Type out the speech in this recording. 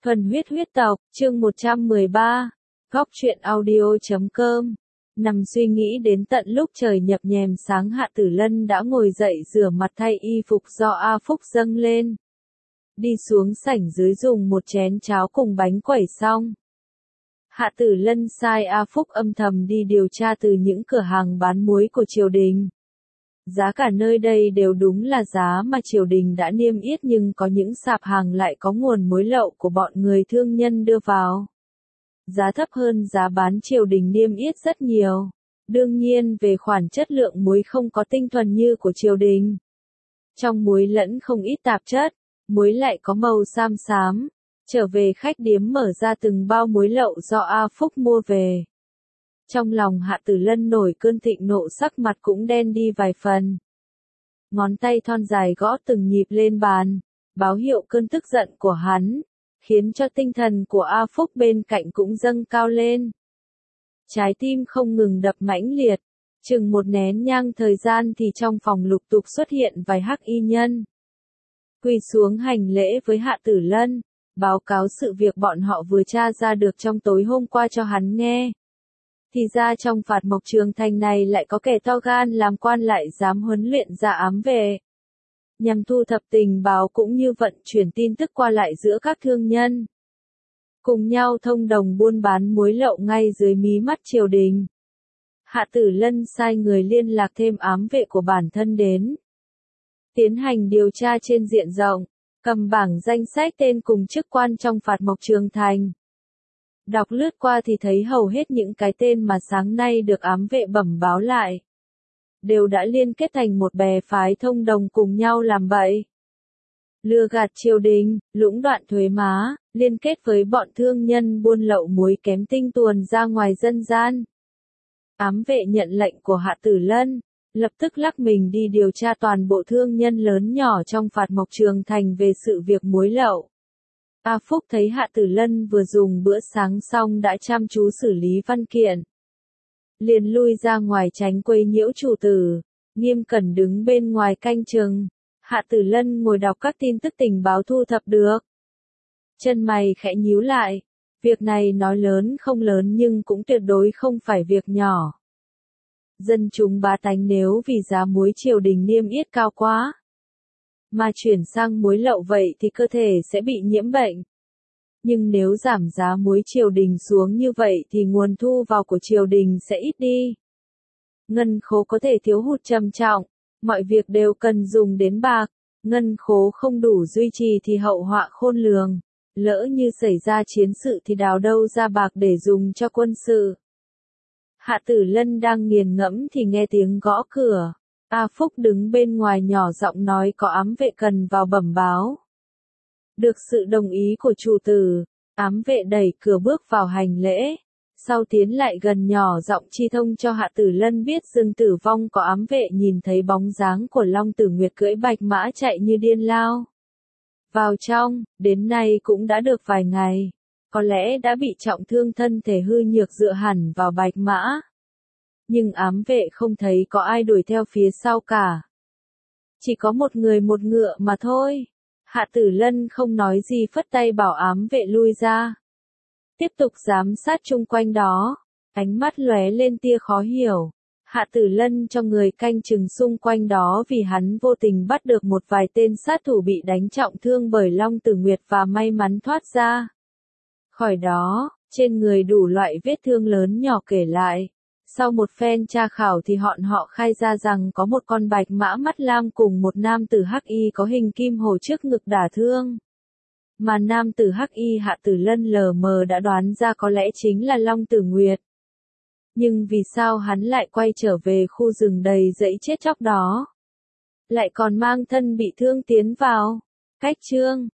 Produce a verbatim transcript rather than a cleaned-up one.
Thuần huyết huyết tộc, chương một trăm mười ba, góc truyện audio chấm com. Nằm suy nghĩ đến tận lúc trời nhập nhèm sáng, Hạ Tử Lân đã ngồi dậy rửa mặt thay y phục do A Phúc dâng lên. Đi xuống sảnh dưới dùng một chén cháo cùng bánh quẩy xong. Hạ Tử Lân sai A Phúc âm thầm đi điều tra từ những cửa hàng bán muối của triều đình. Giá cả nơi đây đều đúng là giá mà triều đình đã niêm yết, nhưng có những sạp hàng lại có nguồn muối lậu của bọn người thương nhân đưa vào. Giá thấp hơn giá bán triều đình niêm yết rất nhiều. Đương nhiên về khoản chất lượng muối không có tinh thuần như của triều đình. Trong muối lẫn không ít tạp chất, muối lại có màu xám xám. Trở về khách điếm mở ra từng bao muối lậu do A Phúc mua về. Trong lòng Hạ Tử Lân nổi cơn thịnh nộ, sắc mặt cũng đen đi vài phần. Ngón tay thon dài gõ từng nhịp lên bàn, báo hiệu cơn tức giận của hắn, khiến cho tinh thần của A Phúc bên cạnh cũng dâng cao lên. Trái tim không ngừng đập mãnh liệt, chừng một nén nhang thời gian thì trong phòng lục tục xuất hiện vài hắc y nhân. Quỳ xuống hành lễ với Hạ Tử Lân, báo cáo sự việc bọn họ vừa tra ra được trong tối hôm qua cho hắn nghe. Thì ra trong Phạt Mộc Trường Thành này lại có kẻ to gan làm quan lại dám huấn luyện ra ám vệ. Nhằm thu thập tình báo cũng như vận chuyển tin tức qua lại giữa các thương nhân. Cùng nhau thông đồng buôn bán muối lậu ngay dưới mí mắt triều đình. Hạ Tử Lân sai người liên lạc thêm ám vệ của bản thân đến. Tiến hành điều tra trên diện rộng, cầm bảng danh sách tên cùng chức quan trong Phạt Mộc Trường Thành. Đọc lướt qua thì thấy hầu hết những cái tên mà sáng nay được ám vệ bẩm báo lại. Đều đã liên kết thành một bè phái thông đồng cùng nhau làm bậy. Lừa gạt triều đình, lũng đoạn thuế má, liên kết với bọn thương nhân buôn lậu muối kém tinh tuồn ra ngoài dân gian. Ám vệ nhận lệnh của Hạ Tử Lân, lập tức lắc mình đi điều tra toàn bộ thương nhân lớn nhỏ trong Phạt Mộc Trường Thành về sự việc muối lậu. A Phúc thấy Hạ Tử Lân vừa dùng bữa sáng xong đã chăm chú xử lý văn kiện. Liền lui ra ngoài tránh quấy nhiễu chủ tử, nghiêm cẩn đứng bên ngoài canh chừng. Hạ Tử Lân ngồi đọc các tin tức tình báo thu thập được. Chân mày khẽ nhíu lại, việc này nói lớn không lớn nhưng cũng tuyệt đối không phải việc nhỏ. Dân chúng bá tánh nếu vì giá muối triều đình niêm yết cao quá mà chuyển sang muối lậu vậy thì cơ thể sẽ bị nhiễm bệnh. Nhưng nếu giảm giá muối triều đình xuống như vậy thì nguồn thu vào của triều đình sẽ ít đi. Ngân khố có thể thiếu hụt trầm trọng, mọi việc đều cần dùng đến bạc, ngân khố không đủ duy trì thì hậu họa khôn lường. Lỡ như xảy ra chiến sự thì đào đâu ra bạc để dùng cho quân sự. Hạ Tử Lân đang nghiền ngẫm thì nghe tiếng gõ cửa. A Phúc đứng bên ngoài nhỏ giọng nói có ám vệ cần vào bẩm báo. Được sự đồng ý của chủ tử, ám vệ đẩy cửa bước vào hành lễ. Sau tiến lại gần nhỏ giọng chi thông cho Hạ Tử Lân biết Dương Tử Vong có ám vệ nhìn thấy bóng dáng của Long Tử Nguyệt cưỡi bạch mã chạy như điên lao vào trong, đến nay cũng đã được vài ngày. Có lẽ đã bị trọng thương, thân thể hư nhược dựa hẳn vào bạch mã. Nhưng ám vệ không thấy có ai đuổi theo phía sau cả. Chỉ có một người một ngựa mà thôi. Hạ Tử Lân không nói gì phất tay bảo ám vệ lui ra. Tiếp tục giám sát chung quanh đó. Ánh mắt lóe lên tia khó hiểu. Hạ Tử Lân cho người canh chừng xung quanh đó vì hắn vô tình bắt được một vài tên sát thủ bị đánh trọng thương bởi Long Tử Nguyệt và may mắn thoát ra khỏi đó, trên người đủ loại vết thương lớn nhỏ kể lại. Sau một phen tra khảo thì họ họ khai ra rằng có một con bạch mã mắt lam cùng một nam tử hắc y có hình kim hồ trước ngực đả thương. Mà nam tử hắc y Hạ Tử Lân lờ mờ đã đoán ra có lẽ chính là Long Tử Nguyệt. Nhưng vì sao hắn lại quay trở về khu rừng đầy rẫy chết chóc đó? Lại còn mang thân bị thương tiến vào? Cách chương